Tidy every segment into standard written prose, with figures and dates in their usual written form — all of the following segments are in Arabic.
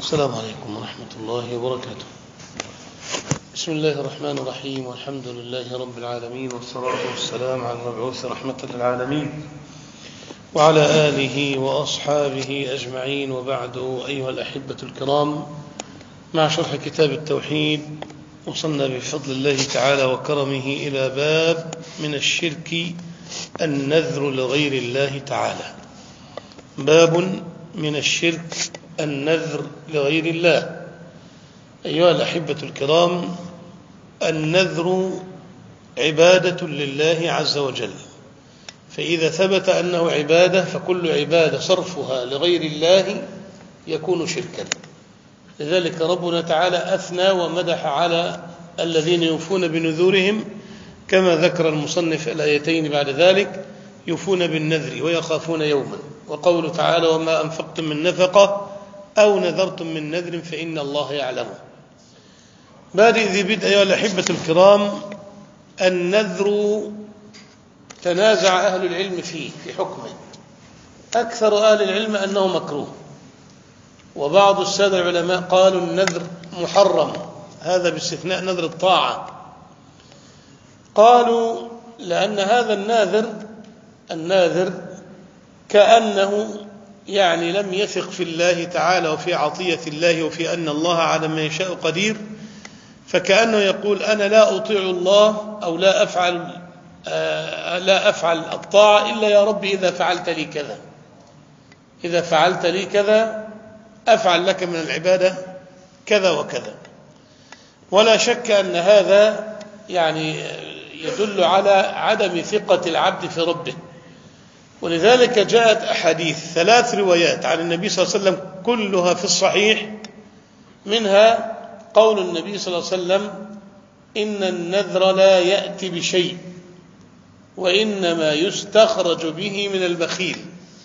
السلام عليكم ورحمة الله وبركاته. بسم الله الرحمن الرحيم، والحمد لله رب العالمين، والصلاة والسلام على المبعوث رحمة للعالمين وعلى آله وأصحابه أجمعين، وبعد. أيها الأحبة الكرام، مع شرح كتاب التوحيد وصلنا بفضل الله تعالى وكرمه إلى باب من الشرك النذر لغير الله تعالى. باب من الشرك النذر لغير الله. أيها الأحبة الكرام، النذر عبادة لله عز وجل، فإذا ثبت أنه عبادة فكل عبادة صرفها لغير الله يكون شركا. لذلك ربنا تعالى أثنى ومدح على الذين يوفون بنذورهم، كما ذكر المصنف الآيتين بعد ذلك: يوفون بالنذر ويخافون يوما، وقوله تعالى: وما أنفقتم من نفقة أو نذرتم من نذر فإن الله يعلمه. بادئ ذي بدء. أيها الأحبة الكرام، النذر تنازع أهل العلم فيه في حكمه. أكثر أهل العلم أنه مكروه، وبعض السادة العلماء قالوا النذر محرم، هذا باستثناء نذر الطاعة. قالوا لأن هذا الناذر كأنه يعني لم يثق في الله تعالى وفي عطية الله وفي أن الله على ما يشاء قدير، فكأنه يقول: أنا لا أطيع الله أو لا أفعل الطاعة إلا يا رب إذا فعلت لي كذا، إذا فعلت لي كذا أفعل لك من العبادة كذا وكذا. ولا شك أن هذا يعني يدل على عدم ثقة العبد في ربه. ولذلك جاءت أحاديث 3 روايات عن النبي صلى الله عليه وسلم كلها في الصحيح، منها قول النبي صلى الله عليه وسلم: إن النذر لا يأتي بشيء وإنما يستخرج به من البخيل.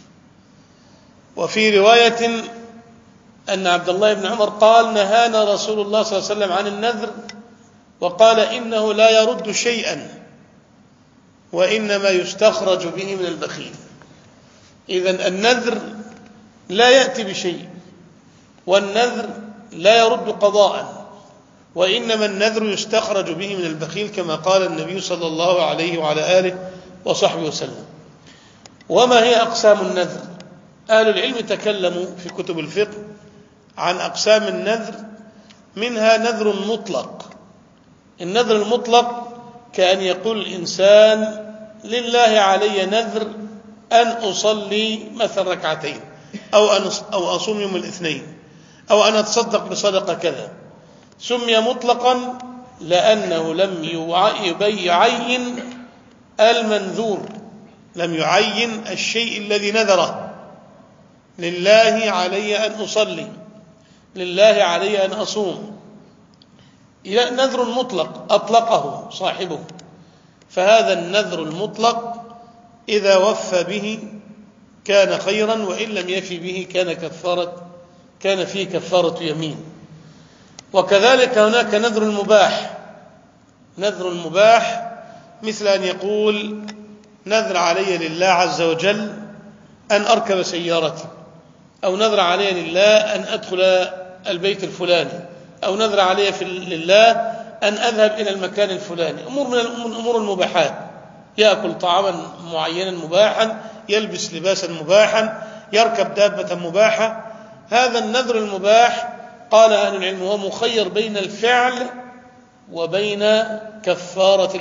وفي رواية أن عبد الله بن عمر قال: نهانا رسول الله صلى الله عليه وسلم عن النذر، وقال: إنه لا يرد شيئا وإنما يستخرج به من البخيل. إذن النذر لا يأتي بشيء، والنذر لا يرد قضاء، وإنما النذر يستخرج به من البخيل، كما قال النبي صلى الله عليه وعلى آله وصحبه وسلم. وما هي أقسام النذر؟ أهل العلم تكلموا في كتب الفقه عن أقسام النذر، منها نذر مطلق. النذر المطلق كأن يقول الإنسان: لله علي نذر أن أصلي مثلا 2 أو أصوم يوم الاثنين، أو أن أتصدق بصدقة كذا. سمي مطلقا لأنه لم يعين المنذور، لم يعين الشيء الذي نذره. لله علي أن أصلي، لله علي أن أصوم. نذر مطلق أطلقه صاحبه، فهذا النذر المطلق إذا وفى به كان خيرا، وإن لم يفي به كان فيه كفارة يمين. وكذلك هناك نذر المباح. نذر المباح مثل أن يقول: نذر علي لله عز وجل أن أركب سيارتي، أو نذر علي لله أن أدخل البيت الفلاني، أو نذر علي لله أن أذهب إلى المكان الفلاني. أمور من أمور المباحات، يأكل طعاما معينا مباحا، يلبس لباسا مباحا، يركب دابة مباحة. هذا النذر المباح قال أهل العلم هو مخير بين الفعل وبين كفارة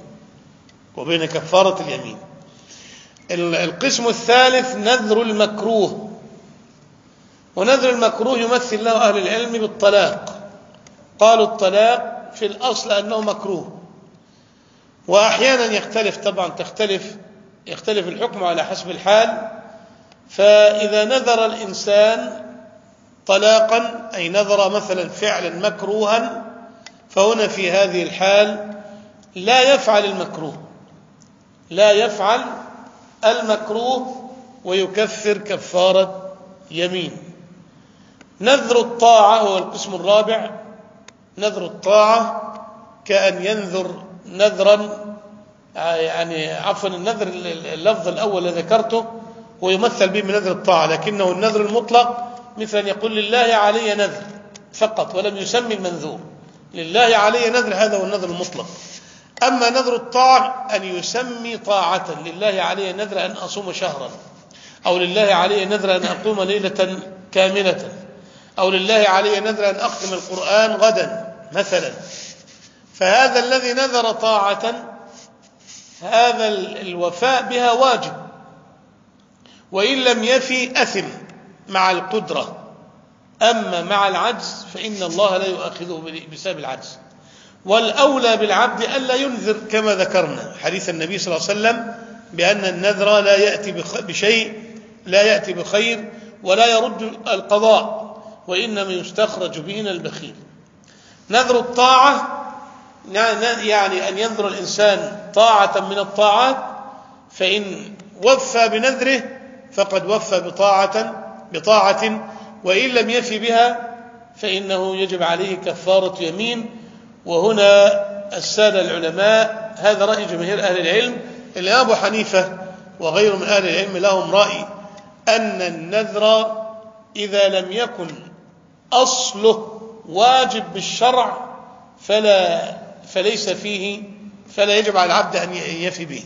اليمين. القسم الثالث نذر المكروه. ونذر المكروه يمثل له أهل العلم بالطلاق. قالوا الطلاق في الأصل أنه مكروه، وأحيانا يختلف الحكم على حسب الحال. فإذا نذر الإنسان طلاقا، أي نذر مثلا فعلا مكروها، فهنا في هذه الحال لا يفعل المكروه ويكفر كفارة يمين. نذر الطاعة هو القسم الرابع. نذر الطاعة كأن ينذر نذرا، يعني عفوا اللفظ الأول الذي ذكرته ويمثل به من نذر الطاعة، لكنه النذر المطلق مثل أن يقول لله علي نذر فقط ولم يسمي المنذور، لله علي نذر، هذا هو النذر المطلق. أما نذر الطاعة أن يسمي طاعة، لله علي نذر أن أصوم شهرا، أو لله علي نذر أن أقوم ليلة كاملة، أو لله علي نذر أن أختم القرآن غدا مثلا. فهذا الذي نذر طاعة هذا الوفاء بها واجب، وإن لم يفي أثم مع القدرة. أما مع العجز فإن الله لا يؤاخذه بسبب العجز. والأولى بالعبد ألا ينذر كما ذكرنا حديث النبي صلى الله عليه وسلم بأن النذر لا يأتي بشيء، لا يأتي بخير ولا يرد القضاء، وإنما يستخرج به من البخيل. نذر الطاعة يعني أن ينذر الإنسان طاعة من الطاعات، فإن وفى بنذره فقد وفى بطاعة، وإن لم يفي بها فإنه يجب عليه كفارة يمين. وهنا السادة العلماء، هذا رأي جماهير أهل العلم، الإمام أبو حنيفة وغيره من أهل العلم لهم رأي أن النذر إذا لم يكن أصله واجب بالشرع فليس فيه، فلا يجب على العبد أن يفي به،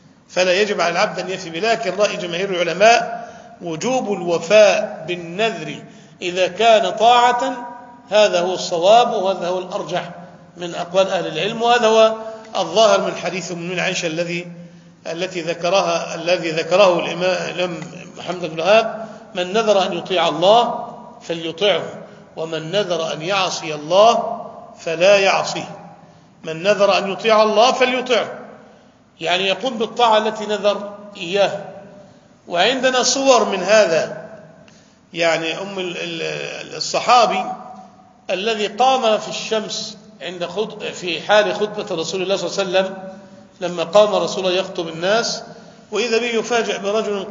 لكن رأي جماهير العلماء وجوب الوفاء بالنذر إذا كان طاعة، هذا هو الصواب وهذا هو الأرجح من أقوال أهل العلم، وهذا هو الظاهر من حديث من عائشة الذي ذكره الإمام محمد بن وهاب: من نذر أن يطيع الله فليطعه، ومن نذر أن يعصي الله فلا يعصيه. من نذر أن يطيع الله فليطعه، يعني يقوم بالطاعة التي نذر إياه. وعندنا صور من هذا، يعني الصحابي الذي قام في الشمس في حال خطبة رسول الله صلى الله عليه وسلم، لما قام رسول الله يخطب الناس، وإذا به يفاجأ برجل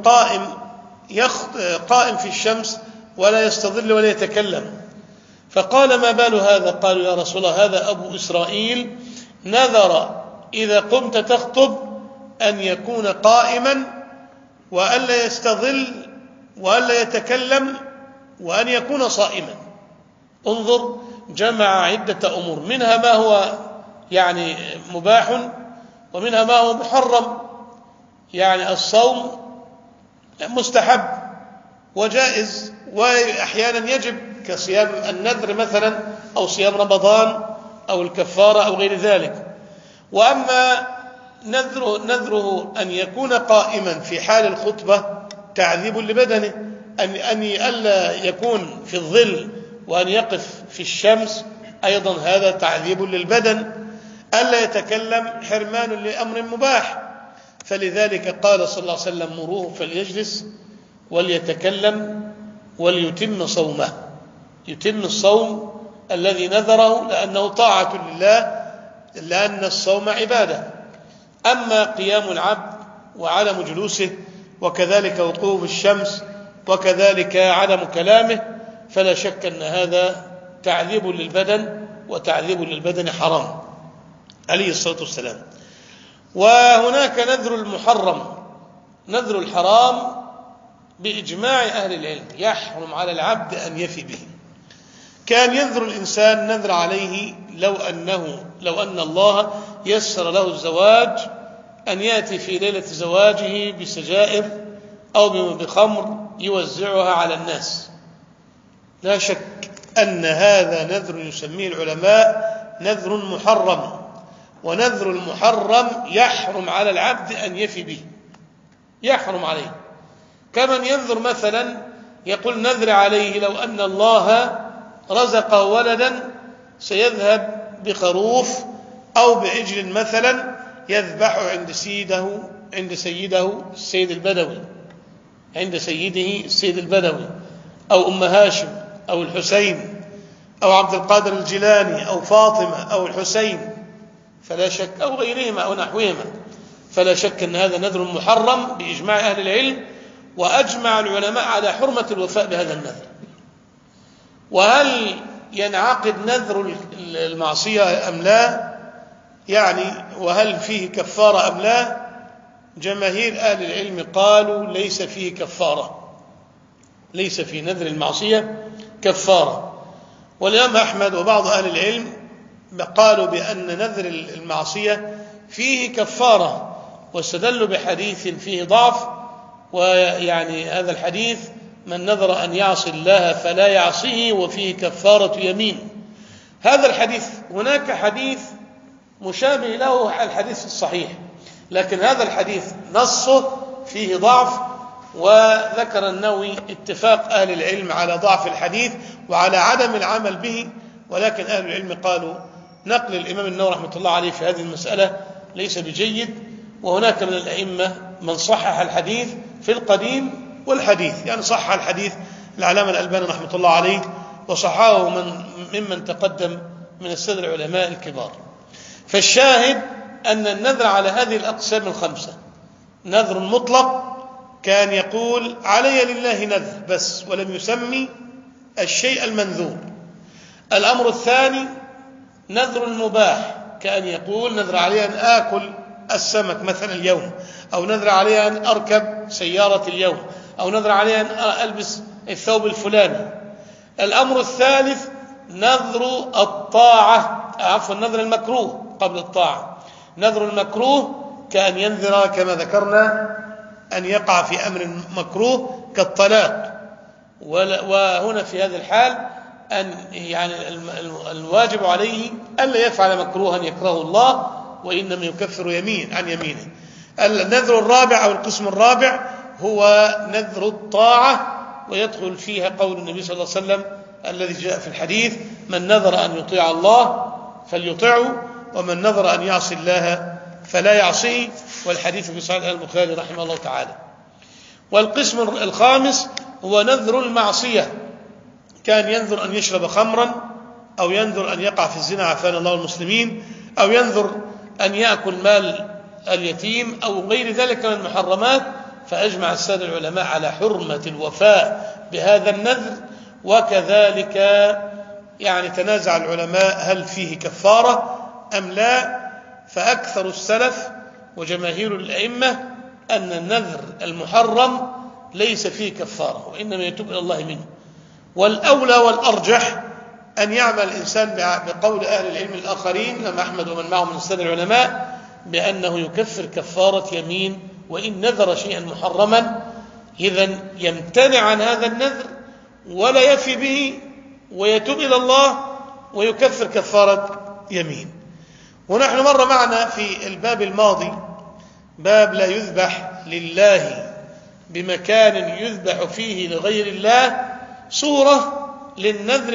قائم في الشمس ولا يستظل ولا يتكلم، فقال: ما بال هذا؟ قالوا: يا رسول الله هذا أبو إسرائيل نذر إذا قمت تخطب أن يكون قائما وألا يستظل وألا يتكلم وأن يكون صائما. انظر، جمع عدة أمور، منها ما هو يعني مباح ومنها ما هو محرم. يعني الصوم مستحب وجائز وأحيانا يجب، كصيام النذر مثلا، أو صيام رمضان أو الكفارة أو غير ذلك. وأما نذره أن يكون قائما في حال الخطبة تعذيب لبدنه، أن ألا يكون في الظل وأن يقف في الشمس أيضا هذا تعذيب للبدن. ألا يتكلم حرمان لأمر مباح، فلذلك قال صلى الله عليه وسلم: مروه فليجلس وليتكلم وليتم صومه، يتم الصوم الذي نذره، لأنه طاعة لله، لأن الصوم عبادة. أما قيام العبد وعدم جلوسه، وكذلك وقوف الشمس، وكذلك عدم كلامه، فلا شك أن هذا تعذيب للبدن، وتعذيب للبدن حرام عليه الصلاة والسلام. وهناك نذر المحرم، نذر الحرام بإجماع أهل العلم يحرم على العبد أن يفي به. كان ينذر الإنسان نذر عليه لو أن الله يسر له الزواج، أن يأتي في ليلة زواجه بسجائر أو بخمر يوزعها على الناس. لا شك أن هذا نذر يسميه العلماء نذر محرم، ونذر المحرم يحرم على العبد أن يفي به، يحرم عليه. كمن ينذر مثلا يقول نذر عليه لو أن الله رزقه ولدا سيذهب بخروف أو بعجل مثلا يذبحه عند سيده السيد البدوي، أو أم هاشم أو الحسين أو عبد القادر الجيلاني أو فاطمة أو الحسين، فلا شك، أو غيرهما أو نحوهما، فلا شك أن هذا نذر محرم بإجماع أهل العلم، وأجمع العلماء على حرمة الوفاء بهذا النذر. وهل ينعقد نذر المعصية أم لا؟ يعني وهل فيه كفارة أم لا؟ جماهير أهل العلم قالوا ليس فيه كفارة، ليس في نذر المعصية كفارة. والإمام أحمد وبعض أهل العلم قالوا بأن نذر المعصية فيه كفارة، واستدلوا بحديث فيه ضعف، ويعني هذا الحديث: من نذر أن يعصي الله فلا يعصيه وفيه كفارة يمين. هذا الحديث هناك حديث مشابه له الحديث الصحيح، لكن هذا الحديث نصه فيه ضعف، وذكر النووي اتفاق أهل العلم على ضعف الحديث وعلى عدم العمل به، ولكن أهل العلم قالوا نقل الإمام النووي رحمة الله عليه في هذه المسألة ليس بجيد، وهناك من الأئمة من صحح الحديث في القديم والحديث، يعني صحح الحديث العلامة الألباني رحمة الله عليه، وصححه ممن تقدم من السادة العلماء الكبار. فالشاهد أن النذر على هذه الأقسام الخمسة: نذر مطلق كان يقول علي لله نذر بس ولم يسمي الشيء المنذور. الأمر الثاني نذر المباح، كان يقول نذر علي أن آكل السمك مثلا اليوم، أو نذر علي أن أركب سيارة اليوم، أو نذر علي أن ألبس الثوب الفلاني. الأمر الثالث نذر الطاعة، عفوا نذر المكروه قبل الطاعة. نذر المكروه كأن ينذر كما ذكرنا أن يقع في أمر مكروه كالطلاق، وهنا في هذا الحال أن يعني الواجب عليه ألا يفعل مكروها يكره الله، وإنما يكفر عن يمينه. النذر الرابع أو القسم الرابع هو نذر الطاعة، ويدخل فيها قول النبي صلى الله عليه وسلم الذي جاء في الحديث: من نذر أن يطيع الله فليطيعه، ومن نذر أن يعصي الله فلا يعصيه، والحديث في صحيح البخاري رحمه الله تعالى. والقسم الخامس هو نذر المعصية، كان ينذر أن يشرب خمرا، أو ينذر أن يقع في الزنا عافانا الله المسلمين، أو ينذر أن يأكل مال اليتيم، أو غير ذلك من المحرمات. فأجمع السادة العلماء على حرمة الوفاء بهذا النذر، وكذلك يعني تنازع العلماء هل فيه كفارة أم لا. فأكثر السلف وجماهير الأئمة أن النذر المحرم ليس فيه كفارة، وإنما يتوب إلى الله منه. والأولى والأرجح أن يعمل الإنسان بقول أهل العلم الآخرين، الإمام أحمد ومن معه من السادة العلماء، بأنه يكفر كفارة يمين وإن نذر شيئا محرما. إذن يمتنع عن هذا النذر ولا يفي به، ويتوب إلى الله ويكفر كفارة يمين. ونحن مر معنا في الباب الماضي باب لا يذبح لله بمكان يذبح فيه لغير الله صورة للنذر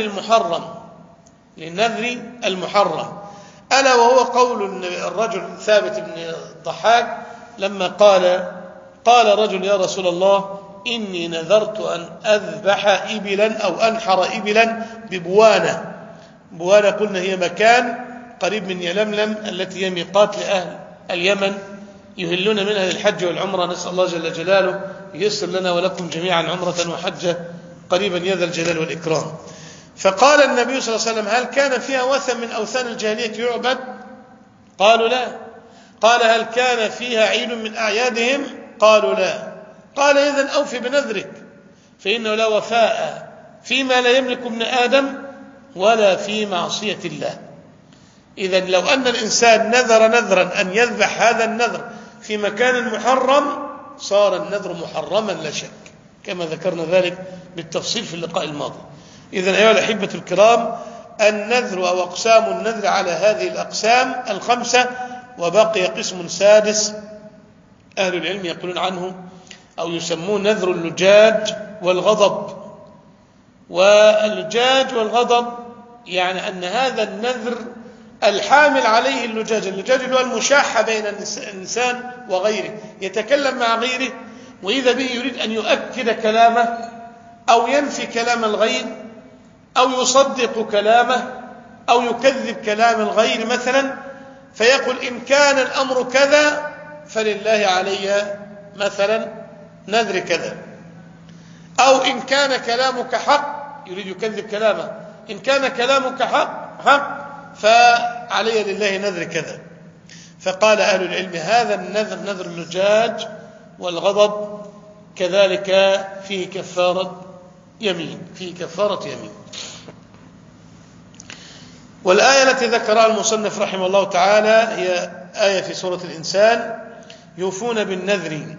المحرم، ألا وهو قول الرجل ثابت بن الضحاك لما قال رجل: يا رسول الله، إني نذرت أن أذبح إبلا أو أنحر إبلا ببوانة. بوانة قلنا هي مكان قريب من يلملم التي هي ميقات لأهل اليمن يهلون منها للحج والعمرة. نسأل الله جل جلاله ييسر لنا ولكم جميعا عمرة وحجة قريبا يا ذا الجلال والإكرام. فقال النبي صلى الله عليه وسلم: هل كان فيها وثن من أوثان الجاهلية يعبد؟ قالوا لا. قال: هل كان فيها عيد من أعيادهم؟ قالوا لا. قال: إذن أوفي بنذرك، فإنه لا وفاء فيما لا يملك ابن آدم ولا في معصية الله. إذن لو أن الإنسان نذر نذرا أن يذبح هذا النذر في مكان محرم صار النذر محرما لا شك، كما ذكرنا ذلك بالتفصيل في اللقاء الماضي. إذن أيها الأحبة الكرام، النذر أو أقسام النذر على هذه الأقسام الخمسة. وبقي قسم سادس أهل العلم يقولون عنه أو يسمون نذر اللجاج والغضب. واللجاج والغضب يعني أن هذا النذر الحامل عليه اللجاج اللي هو المشاحة بين الإنسان وغيره، يتكلم مع غيره وإذا به يريد أن يؤكد كلامه أو ينفي كلام الغير أو يصدق كلامه أو يكذب كلام الغير مثلا، فيقول: إن كان الأمر كذا فلله علي مثلا نذر كذا، أو إن كان كلامك حق، يريد يكذب كلامه، إن كان كلامك حق فعلي لله نذر كذا. فقال أهل العلم: هذا النذر نذر اللجاج والغضب كذلك فيه كفارة يمين، في كفارة يمين. والآية التي ذكرها المصنف رحمه الله تعالى هي آية في سورة الإنسان: يوفون بالنذر.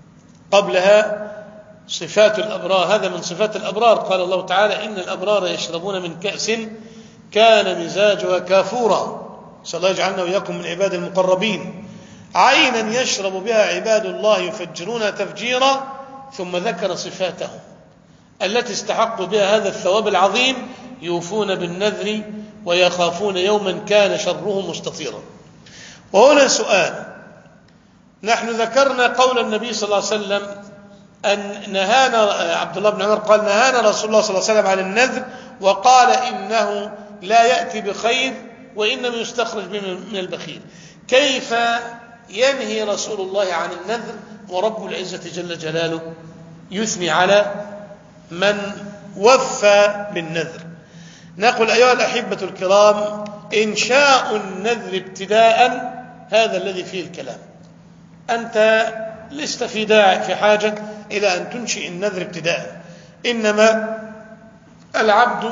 قبلها صفات الأبرار، هذا من صفات الأبرار. قال الله تعالى: إن الأبرار يشربون من كأس كان مزاجها كافورا. نسأل الله يجعلنا وإياكم من عباد المقربين. عينا يشرب بها عباد الله يفجرونها تفجيرا. ثم ذكر صفاتهم التي استحقوا بها هذا الثواب العظيم: يوفون بالنذر ويخافون يوما كان شره مستطيرا. وهنا سؤال: نحن ذكرنا قول النبي صلى الله عليه وسلم أن نهانا، عبد الله بن عمر قال: نهانا رسول الله صلى الله عليه وسلم عن النذر، وقال إنه لا يأتي بخير وإنما يستخرج من البخيل. كيف ينهي رسول الله عن النذر ورب العزة جل جلاله يثني على من وفى بالنذر؟ نقول أيها الأحبة الكرام: إنشاء النذر ابتداء هذا الذي فيه الكلام. أنت لست في حاجة إلى أن تنشئ النذر ابتداء، إنما العبد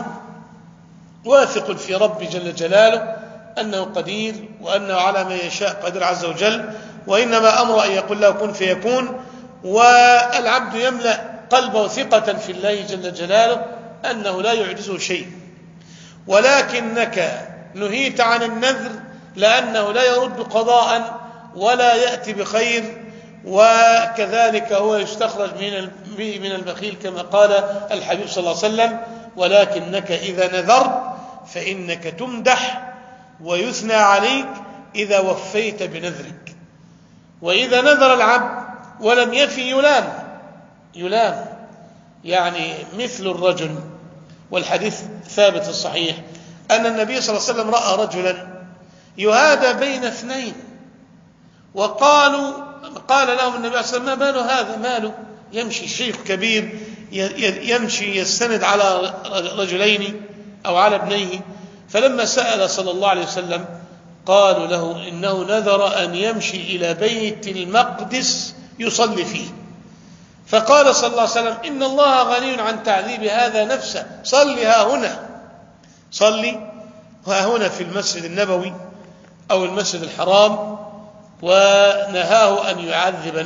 واثق في رب جل جلاله أنه قدير وأنه على ما يشاء قدير عز وجل، وإنما أمر أن يقول له كن فيكون. والعبد يملأ قلبه ثقة في الله جل جلاله أنه لا يعجزه شيء. ولكنك نهيت عن النذر لأنه لا يرد قضاء ولا يأتي بخير، وكذلك هو يستخرج من البخيل كما قال الحبيب صلى الله عليه وسلم: ولكنك إذا نذرت فإنك تمدح ويثنى عليك إذا وفيت بنذرك. وإذا نذر العبد ولم يفي يلام، يعني مثل الرجل. والحديث ثابت الصحيح أن النبي صلى الله عليه وسلم رأى رجلا يهادى بين اثنين، قال لهم النبي صلى الله عليه وسلم: ما بال هذا؟ ماله؟ يمشي شيخ كبير يمشي يستند على رجلين أو على ابنيه. فلما سأل صلى الله عليه وسلم قالوا له: إنه نذر أن يمشي إلى بيت المقدس يصلي فيه. فقال صلى الله عليه وسلم: إن الله غني عن تعذيب هذا نفسه، صلي ها هنا في المسجد النبوي أو المسجد الحرام. ونهاه أن يعذب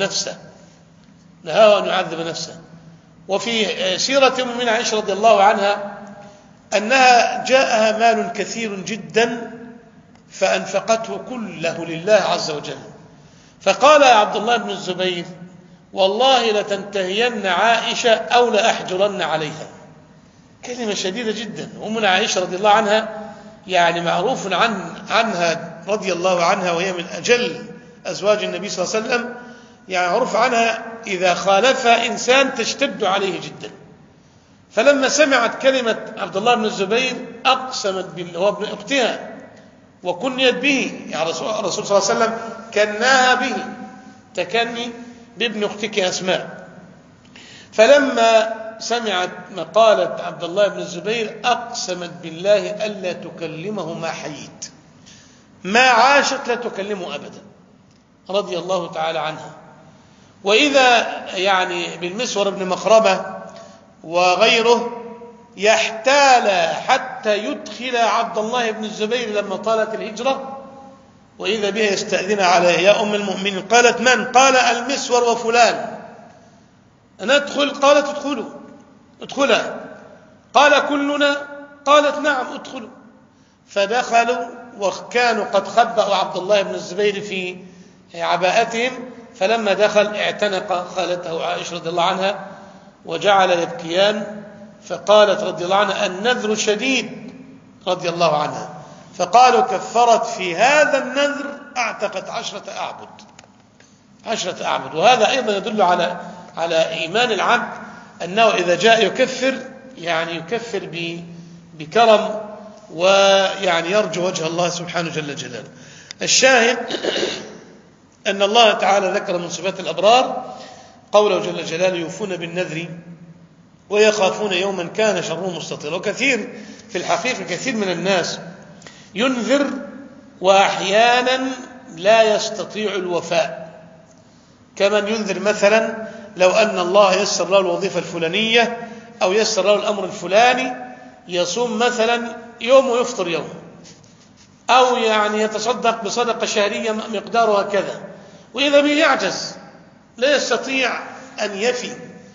نفسه. وفي سيرة أمنا عائشة رضي الله عنها أنها جاءها مال كثير جدا فأنفقته كله لله عز وجل. فقال عبد الله بن الزبير: والله لتنتهين عائشة أو لأحجرن عليها. كلمة شديدة جدا. أمنا عائشة رضي الله عنها يعني معروف عنها رضي الله عنها، وهي من أجل أزواج النبي صلى الله عليه وسلم، يعني معروف عنها إذا خالفها إنسان تشتد عليه جدا. فلما سمعت كلمة عبد الله بن الزبير أقسمت بالله، هو ابن أختها وكنيت به، يعني الرسول صلى الله عليه وسلم كناها به تكني بابن أختك أسماء. فلما سمعت مقالة عبد الله بن الزبير أقسمت بالله ألا تكلمه ما حييت، ما عاشت لا تكلمه أبدا، رضي الله تعالى عنها. وإذا يعني بالمسور بن مخرمة وغيره يحتال حتى يدخل عبد الله بن الزبير لما طالت الهجرة، وإذا بها يستأذن عليه: يا أم المؤمنين. قالت: من؟ قال: المسور وفلان. ندخل؟ قالت: ادخلا. قال: كلنا؟ قالت: نعم ادخلوا. فدخلوا وكانوا قد خبأوا عبد الله بن الزبير في عباءتهم. فلما دخل اعتنق خالته عائشة رضي الله عنها وجعل يبكيان. فقالت رضي الله عنها: النذر شديد، رضي الله عنها. فقالوا: كفرت في هذا النذر اعتقت 10 أعبد. وهذا أيضا يدل على إيمان العبد أنه إذا جاء يكفر يعني يكفر بكرم، ويعني يرجو وجه الله سبحانه جل جلاله. الشاهد أن الله تعالى ذكر من صفات الأبرار قوله جل جلاله: يوفون بالنذر ويخافون يوما كان شره مستطيرا. وكثير في الحقيقة كثير من الناس ينذر وأحيانا لا يستطيع الوفاء، كمن ينذر مثلا لو أن الله يسر له الوظيفة الفلانية أو يسر له الأمر الفلاني يصوم مثلا يوم ويفطر يوم، أو يعني يتصدق بصدقة شهرية مقدارها كذا، وإذا به يعجز لا يستطيع أن يفي.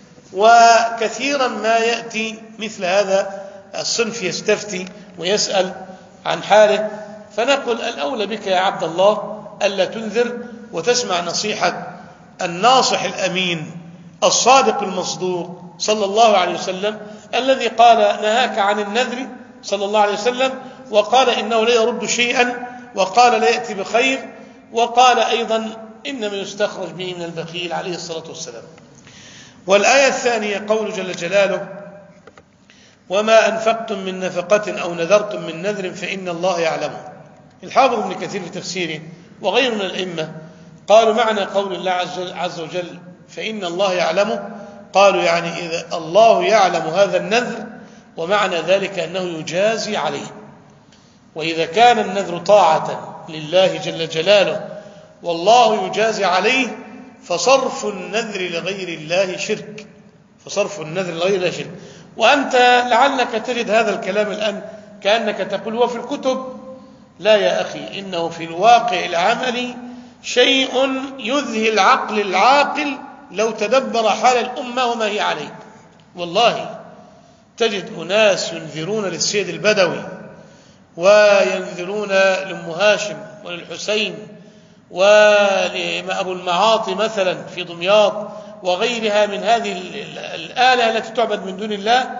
وكثيرا ما يأتي مثل هذا الصنف يستفتي ويسأل عن حاله، فنقول الأولى بك يا عبد الله ألا تنذر وتسمع نصيحة الناصح الأمين الصادق المصدوق صلى الله عليه وسلم، الذي قال نهاك عن النذر صلى الله عليه وسلم، وقال إنه لا يرد شيئا، وقال لا يأتي بخير، وقال أيضا إنما يستخرج به من البخيل عليه الصلاة والسلام. والآية الثانية قول جل جلاله وما أنفقتم من نفقة أو نذرتم من نذر فإن الله يعلمه. الحافظ ابن كثير في تفسيره وغير من الأئمة قالوا معنى قول الله عز وجل فإن الله يعلمه، قالوا يعني إذا الله يعلم هذا النذر ومعنى ذلك أنه يجازي عليه. وإذا كان النذر طاعة لله جل جلاله والله يجازي عليه فصرف النذر لغير الله شرك، فصرف النذر لغير الله شرك. وأنت لعلك تجد هذا الكلام الآن كأنك تقول هو في الكتب، لا يا أخي، إنه في الواقع العملي شيء يذهل العقل العاقل لو تدبر حال الأمة وما هي عليه. والله تجد أناس ينذرون للسيد البدوي وينذرون لأم هاشم وللحسين ولأبو المعاطي مثلا في دمياط وغيرها من هذه الآلهة التي تعبد من دون الله،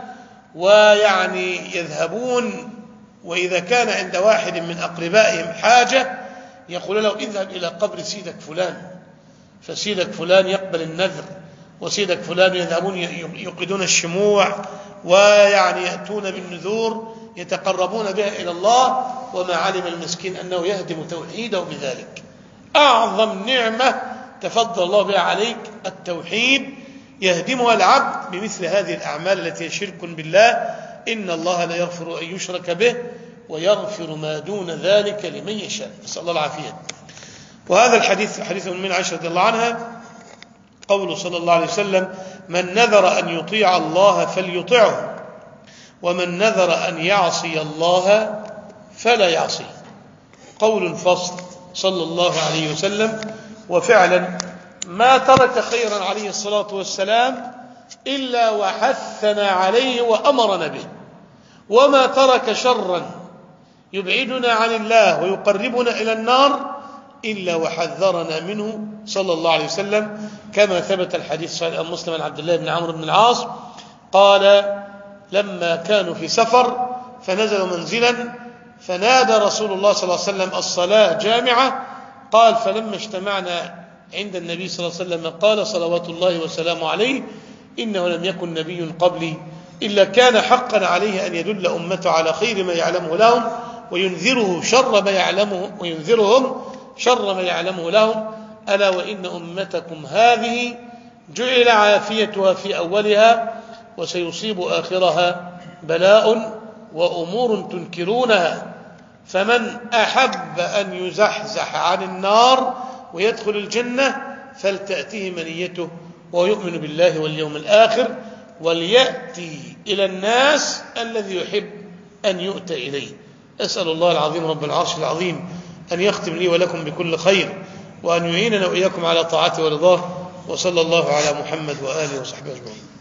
ويعني يذهبون وإذا كان عند واحد من أقربائهم حاجة يقول له اذهب إلى قبر سيدك فلان، فسيدك فلان يقبل النذر، وسيدك فلان يذهبون يوقدون الشموع ويعني يأتون بالنذور يتقربون بها إلى الله، وما علم المسكين أنه يهدم توحيده بذلك. أعظم نعمة تفضل الله بها عليك التوحيد، يهدمها العبد بمثل هذه الأعمال التي هي شرك بالله. إن الله لا يغفر أن يشرك به ويغفر ما دون ذلك لمن يشاء، نسأل الله العافية. وهذا الحديث حديث من عائشة رضي الله عنها قوله صلى الله عليه وسلم من نذر أن يطيع الله فليطعه ومن نذر أن يعصي الله فلا يعصيه. قول فصل صلى الله عليه وسلم. وفعلا ما ترك خيرا عليه الصلاة والسلام إلا وحثنا عليه وأمرنا به، وما ترك شرا يبعدنا عن الله ويقربنا إلى النار إلا وحذرنا منه صلى الله عليه وسلم، كما ثبت الحديث صحيح مسلم عن عبد الله بن عمرو بن العاص قال لما كانوا في سفر فنزلوا منزلا فنادى رسول الله صلى الله عليه وسلم الصلاة جامعة، قال فلما اجتمعنا عند النبي صلى الله عليه وسلم قال صلوات الله وسلامه عليه إنه لم يكن نبي قبلي إلا كان حقا عليه أن يدل أمته على خير ما يعلمه لهم وينذرهم شر ما يعلمه لهم، ألا وإن أمتكم هذه جعل عافيتها في أولها وسيصيب آخرها بلاء وأمور تنكرونها، فمن أحب أن يزحزح عن النار ويدخل الجنة فلتأتيه منيته ويؤمن بالله واليوم الآخر وليأتي إلى الناس الذي يحب أن يؤتى إليه. أسأل الله العظيم رب العرش العظيم أن يختم لي ولكم بكل خير وأن يعيننا وإياكم على طاعته ورضاه، وصلى الله على محمد وآله وصحبه أجمعين.